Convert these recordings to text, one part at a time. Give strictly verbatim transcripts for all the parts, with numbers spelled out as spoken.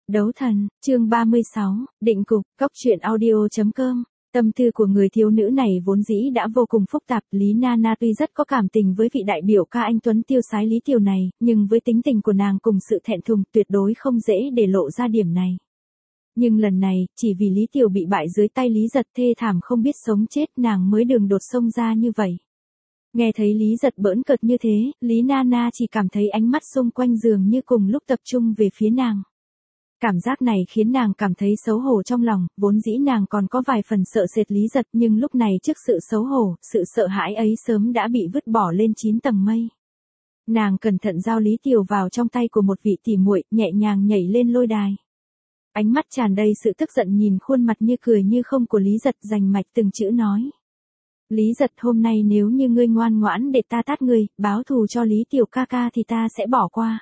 Đấu thần, chương ba mươi sáu, định cục, cóc truyện audio chấm com. Tâm tư của người thiếu nữ này vốn dĩ đã vô cùng phức tạp, Lý Nana tuy rất có cảm tình với vị đại biểu ca anh Tuấn tiêu sái Lý Tiểu này, nhưng với tính tình của nàng cùng sự thẹn thùng tuyệt đối không dễ để lộ ra điểm này. Nhưng lần này, chỉ vì Lý Tiểu bị bại dưới tay Lý Giật thê thảm không biết sống chết nàng mới đường đột xông ra như vậy. Nghe thấy Lý Giật bỡn cợt như thế, Lý Nana chỉ cảm thấy ánh mắt xung quanh giường như cùng lúc tập trung về phía nàng. Cảm giác này khiến nàng cảm thấy xấu hổ trong lòng, vốn dĩ nàng còn có vài phần sợ sệt Lý Giật nhưng lúc này trước sự xấu hổ, sự sợ hãi ấy sớm đã bị vứt bỏ lên chín tầng mây. Nàng cẩn thận giao Lý Tiểu vào trong tay của một vị tỉ muội, nhẹ nhàng nhảy lên lôi đài. Ánh mắt tràn đầy sự tức giận nhìn khuôn mặt như cười như không của Lý Giật rành mạch từng chữ nói. Lý Giật, hôm nay nếu như ngươi ngoan ngoãn để ta tát ngươi, báo thù cho Lý Tiểu ca ca thì ta sẽ bỏ qua.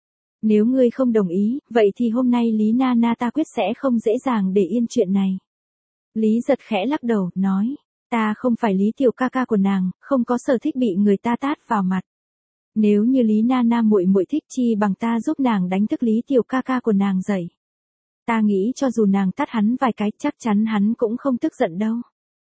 Nếu ngươi không đồng ý, vậy thì hôm nay Lý Nana ta quyết sẽ không dễ dàng để yên chuyện này. Lý Giật khẽ lắc đầu, nói, ta không phải Lý Tiểu ca ca của nàng, không có sở thích bị người ta tát vào mặt. Nếu như Lý Nana muội muội thích chi bằng ta giúp nàng đánh thức Lý Tiểu ca ca của nàng dậy. Ta nghĩ cho dù nàng tát hắn vài cái chắc chắn hắn cũng không tức giận đâu.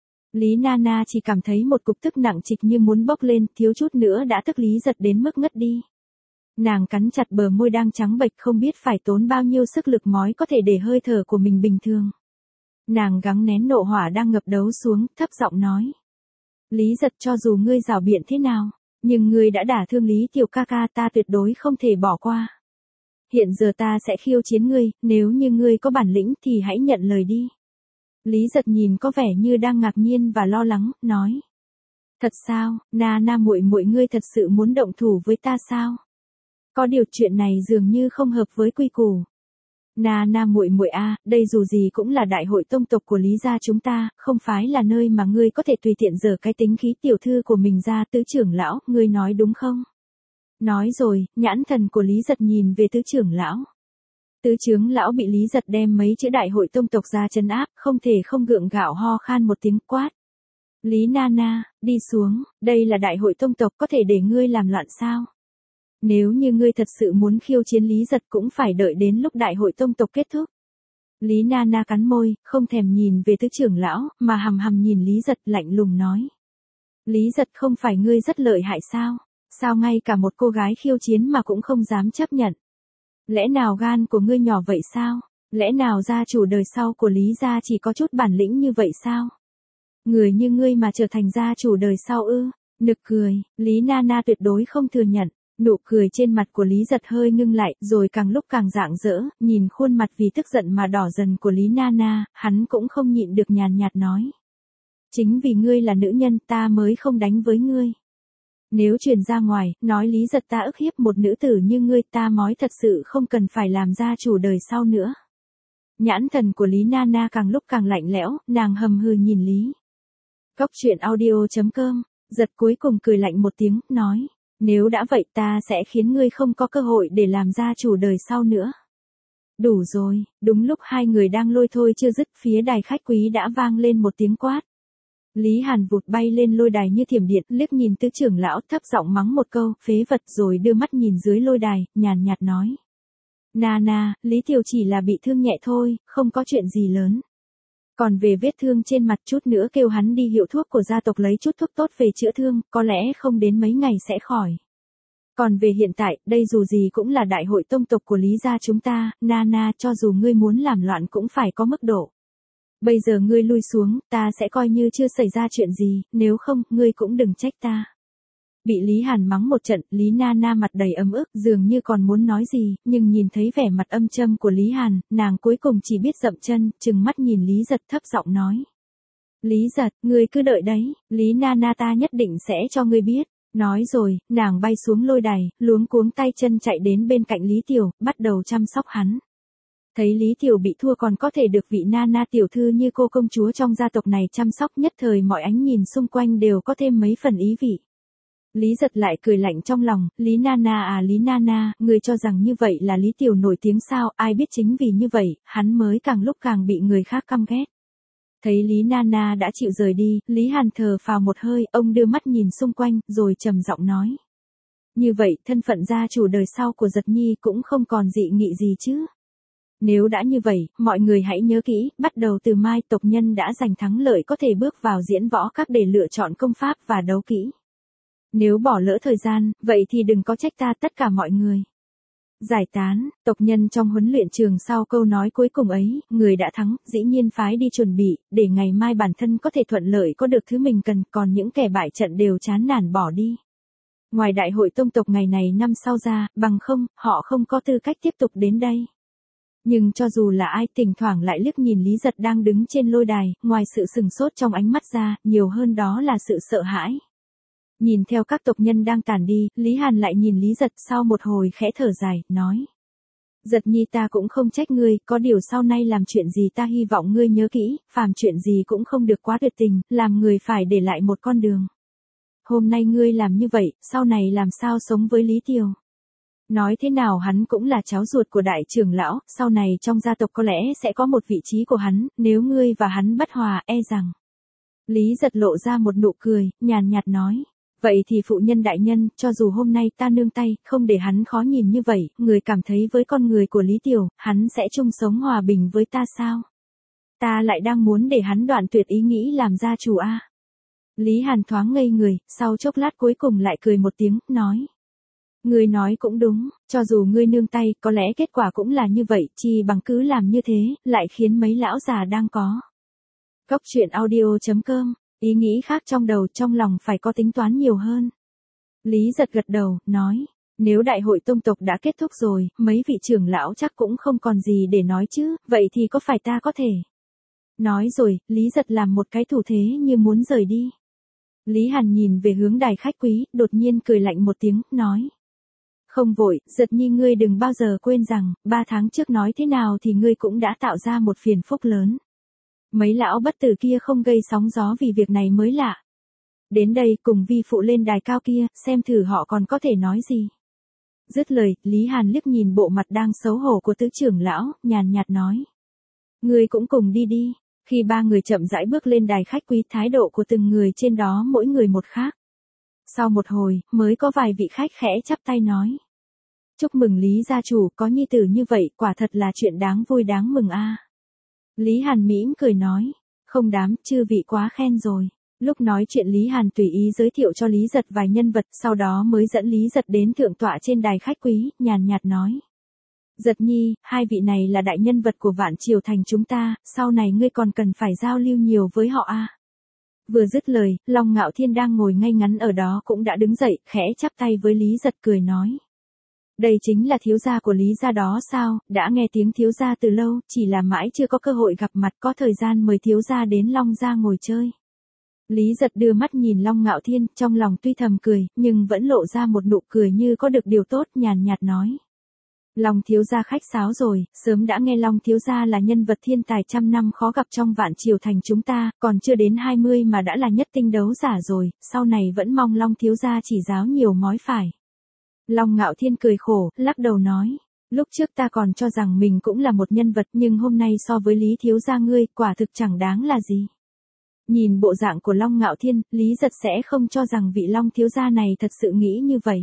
Lý Nana chỉ cảm thấy một cục tức nặng trịch như muốn bốc lên, thiếu chút nữa đã tức Lý Giật đến mức ngất đi. Nàng cắn chặt bờ môi đang trắng bệch không biết phải tốn bao nhiêu sức lực mới có thể để hơi thở của mình bình thường. Nàng gắng nén nộ hỏa đang ngập đấu xuống, thấp giọng nói. Lý Giật, cho dù ngươi rảo biện thế nào, nhưng ngươi đã đả thương Lý Tiểu ca ca, ta tuyệt đối không thể bỏ qua. Hiện giờ ta sẽ khiêu chiến ngươi, nếu như ngươi có bản lĩnh thì hãy nhận lời đi. Lý Giật nhìn có vẻ như đang ngạc nhiên và lo lắng, nói. Thật sao, Nana muội muội ngươi thật sự muốn động thủ với ta sao? Có điều chuyện này dường như không hợp với quy củ. Nana muội muội a, đây dù gì cũng là đại hội tông tộc của Lý gia chúng ta, không phải là nơi mà ngươi có thể tùy tiện giở cái tính khí tiểu thư của mình ra. Tứ trưởng lão, ngươi nói đúng không? Nói rồi, nhãn thần của Lý Giật nhìn về tứ trưởng lão. Tứ trưởng lão bị Lý Giật đem mấy chữ đại hội tông tộc ra trấn áp, không thể không gượng gạo ho khan một tiếng quát. Lý Nana, đi xuống, đây là đại hội tông tộc, có thể để ngươi làm loạn sao? Nếu như ngươi thật sự muốn khiêu chiến Lý Giật cũng phải đợi đến lúc đại hội tông tộc kết thúc. Lý Nana cắn môi, không thèm nhìn về tứ trưởng lão, mà hằm hằm nhìn Lý Giật lạnh lùng nói. Lý Giật, không phải ngươi rất lợi hại sao? Sao ngay cả một cô gái khiêu chiến mà cũng không dám chấp nhận? Lẽ nào gan của ngươi nhỏ vậy sao? Lẽ nào gia chủ đời sau của Lý gia chỉ có chút bản lĩnh như vậy sao? Người như ngươi mà trở thành gia chủ đời sau ư? Nực cười, Lý Nana tuyệt đối không thừa nhận. Nụ cười trên mặt của Lý Giật hơi ngưng lại, rồi càng lúc càng rạng rỡ, nhìn khuôn mặt vì tức giận mà đỏ dần của Lý Nana, hắn cũng không nhịn được nhàn nhạt nói. Chính vì ngươi là nữ nhân ta mới không đánh với ngươi. Nếu truyền ra ngoài, nói Lý Giật ta ức hiếp một nữ tử như ngươi, ta mói thật sự không cần phải làm gia chủ đời sau nữa. Nhãn thần của Lý Nana càng lúc càng lạnh lẽo, nàng hầm hừ nhìn Lý. Cóc truyện audio chấm com, Giật cuối cùng cười lạnh một tiếng, nói. Nếu đã vậy ta sẽ khiến ngươi không có cơ hội để làm gia chủ đời sau nữa. Đủ rồi, đúng lúc hai người đang lôi thôi chưa dứt, phía đài khách quý đã vang lên một tiếng quát. Lý Hàn vụt bay lên lôi đài như thiểm điện, liếc nhìn tứ trưởng lão, thấp giọng mắng một câu, phế vật, rồi đưa mắt nhìn dưới lôi đài, nhàn nhạt nói. Nana, Lý Tiểu chỉ là bị thương nhẹ thôi, không có chuyện gì lớn. Còn về vết thương trên mặt, chút nữa kêu hắn đi hiệu thuốc của gia tộc lấy chút thuốc tốt về chữa thương, có lẽ không đến mấy ngày sẽ khỏi. Còn về hiện tại, đây dù gì cũng là đại hội tông tộc của Lý gia chúng ta, Nana, cho dù ngươi muốn làm loạn cũng phải có mức độ. Bây giờ ngươi lui xuống, ta sẽ coi như chưa xảy ra chuyện gì, nếu không, ngươi cũng đừng trách ta. Bị Lý Hàn mắng một trận, Lý Nana mặt đầy ấm ức, dường như còn muốn nói gì, nhưng nhìn thấy vẻ mặt âm châm của Lý Hàn, nàng cuối cùng chỉ biết dậm chân, trừng mắt nhìn Lý Giật thấp giọng nói. Lý Giật, ngươi cứ đợi đấy, Lý Nana ta nhất định sẽ cho ngươi biết. Nói rồi, nàng bay xuống lôi đài, luống cuống tay chân chạy đến bên cạnh Lý Tiểu, bắt đầu chăm sóc hắn. Thấy Lý Tiểu bị thua còn có thể được vị Nana tiểu thư như cô công chúa trong gia tộc này chăm sóc, nhất thời mọi ánh nhìn xung quanh đều có thêm mấy phần ý vị. Lý Giật lại cười lạnh trong lòng, Lý Nana à Lý Nana, người cho rằng như vậy là Lý Tiểu nổi tiếng sao, ai biết chính vì như vậy, hắn mới càng lúc càng bị người khác căm ghét. Thấy Lý Nana đã chịu rời đi, Lý Hàn thở phào một hơi, ông đưa mắt nhìn xung quanh, rồi trầm giọng nói. Như vậy, thân phận gia chủ đời sau của Giật Nhi cũng không còn dị nghị gì chứ. Nếu đã như vậy, mọi người hãy nhớ kỹ, bắt đầu từ mai tộc nhân đã giành thắng lợi có thể bước vào diễn võ các để lựa chọn công pháp và đấu kỹ. Nếu bỏ lỡ thời gian, vậy thì đừng có trách ta tất cả mọi người. Giải tán, tộc nhân trong huấn luyện trường sau câu nói cuối cùng ấy, người đã thắng, dĩ nhiên phái đi chuẩn bị, để ngày mai bản thân có thể thuận lợi có được thứ mình cần, còn những kẻ bại trận đều chán nản bỏ đi. Ngoài đại hội tông tộc ngày này năm sau ra, bằng không, họ không có tư cách tiếp tục đến đây. Nhưng cho dù là ai thỉnh thoảng lại liếc nhìn Lý Giật đang đứng trên lôi đài, ngoài sự sừng sốt trong ánh mắt ra, nhiều hơn đó là sự sợ hãi. Nhìn theo các tộc nhân đang tản đi, Lý Hàn lại nhìn Lý Giật sau một hồi khẽ thở dài, nói. Giật nhi ta cũng không trách ngươi, có điều sau này làm chuyện gì ta hy vọng ngươi nhớ kỹ, phàm chuyện gì cũng không được quá tuyệt tình, làm người phải để lại một con đường. Hôm nay ngươi làm như vậy, sau này làm sao sống với Lý Tiều? Nói thế nào hắn cũng là cháu ruột của đại trưởng lão, sau này trong gia tộc có lẽ sẽ có một vị trí của hắn, nếu ngươi và hắn bất hòa, e rằng. Lý Giật lộ ra một nụ cười, nhàn nhạt nói. Vậy thì phụ nhân đại nhân, cho dù hôm nay ta nương tay, không để hắn khó nhìn như vậy, người cảm thấy với con người của Lý Tiểu, hắn sẽ chung sống hòa bình với ta sao? Ta lại đang muốn để hắn đoạn tuyệt ý nghĩ làm gia chủ a. À? Lý Hàn thoáng ngây người, sau chốc lát cuối cùng lại cười một tiếng, nói. Ngươi nói cũng đúng, cho dù ngươi nương tay, có lẽ kết quả cũng là như vậy, chi bằng cứ làm như thế, lại khiến mấy lão già đang có. Cốc truyện audio chấm com, ý nghĩ khác trong đầu, trong lòng phải có tính toán nhiều hơn. Lý Giật gật đầu, nói, nếu đại hội tông tộc đã kết thúc rồi, mấy vị trưởng lão chắc cũng không còn gì để nói chứ, vậy thì có phải ta có thể. Nói rồi, Lý Giật làm một cái thủ thế như muốn rời đi. Lý Hàn nhìn về hướng đài khách quý, đột nhiên cười lạnh một tiếng, nói. Không vội, Giật nhi ngươi đừng bao giờ quên rằng, ba tháng trước nói thế nào thì ngươi cũng đã tạo ra một phiền phúc lớn. Mấy lão bất tử kia không gây sóng gió vì việc này mới lạ. Đến đây cùng vi phụ lên đài cao kia, xem thử họ còn có thể nói gì. Dứt lời, Lý Hàn liếc nhìn bộ mặt đang xấu hổ của tứ trưởng lão, nhàn nhạt nói. Ngươi cũng cùng đi đi. Khi ba người chậm rãi bước lên đài khách quý, thái độ của từng người trên đó mỗi người một khác. Sau một hồi, mới có vài vị khách khẽ chắp tay nói. Chúc mừng Lý gia chủ, có nhi tử như vậy, quả thật là chuyện đáng vui đáng mừng a. Lý Hàn mỉm cười nói, không đám, chư vị quá khen rồi. Lúc nói chuyện Lý Hàn tùy ý giới thiệu cho Lý Giật vài nhân vật, sau đó mới dẫn Lý Giật đến thượng tọa trên đài khách quý, nhàn nhạt nói. Giật nhi, hai vị này là đại nhân vật của Vạn Triều Thành chúng ta, sau này ngươi còn cần phải giao lưu nhiều với họ a. Vừa dứt lời, Long Ngạo Thiên đang ngồi ngay ngắn ở đó cũng đã đứng dậy, khẽ chắp tay với Lý Giật cười nói. Đây chính là thiếu gia của Lý gia đó sao, đã nghe tiếng thiếu gia từ lâu, chỉ là mãi chưa có cơ hội gặp mặt, có thời gian mời thiếu gia đến Long gia ngồi chơi. Lý Giật đưa mắt nhìn Long Ngạo Thiên, trong lòng tuy thầm cười, nhưng vẫn lộ ra một nụ cười như có được điều tốt, nhàn nhạt nói. Long thiếu gia khách sáo rồi, sớm đã nghe Long thiếu gia là nhân vật thiên tài trăm năm khó gặp trong Vạn Triều Thành chúng ta, còn chưa đến hai mươi mà đã là nhất tinh đấu giả rồi, sau này vẫn mong Long thiếu gia chỉ giáo nhiều mói phải. Long Ngạo Thiên cười khổ, lắc đầu nói, lúc trước ta còn cho rằng mình cũng là một nhân vật, nhưng hôm nay so với Lý thiếu gia ngươi, quả thực chẳng đáng là gì. Nhìn bộ dạng của Long Ngạo Thiên, Lý Giật sẽ không cho rằng vị Long thiếu gia này thật sự nghĩ như vậy.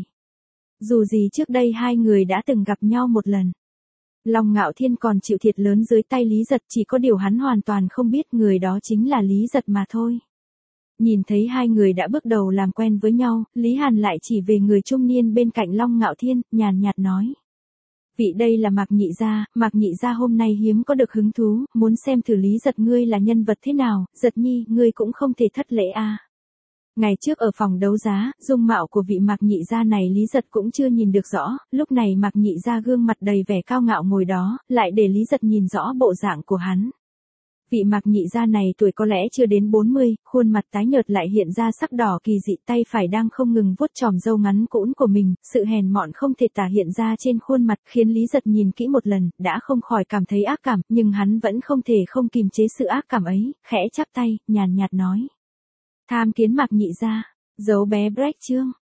Dù gì trước đây hai người đã từng gặp nhau một lần. Long Ngạo Thiên còn chịu thiệt lớn dưới tay Lý Giật, chỉ có điều hắn hoàn toàn không biết người đó chính là Lý Giật mà thôi. Nhìn thấy hai người đã bước đầu làm quen với nhau, Lý Hàn lại chỉ về người trung niên bên cạnh Long Ngạo Thiên, nhàn nhạt nói. Vị đây là Mạc Nhị Gia, Mạc Nhị Gia hôm nay hiếm có được hứng thú, muốn xem thử Lý Giật ngươi là nhân vật thế nào, Giật nhi, ngươi cũng không thể thất lễ a. À. Ngày trước ở phòng đấu giá, dung mạo của vị Mạc Nhị Gia này Lý Giật cũng chưa nhìn được rõ, lúc này Mạc Nhị Gia gương mặt đầy vẻ cao ngạo ngồi đó, lại để Lý Giật nhìn rõ bộ dạng của hắn. Vị Mạc Nhị Gia này tuổi có lẽ chưa đến bốn mươi, khuôn mặt tái nhợt lại hiện ra sắc đỏ kỳ dị, tay phải đang không ngừng vuốt chòm râu ngắn cũn của mình, sự hèn mọn không thể tả hiện ra trên khuôn mặt, khiến Lý Giật nhìn kỹ một lần, đã không khỏi cảm thấy ác cảm, nhưng hắn vẫn không thể không kìm chế sự ác cảm ấy, khẽ chắp tay, nhàn nhạt nói. Tham kiến Mạc Nhị Gia, dấu bé Brecht Trương.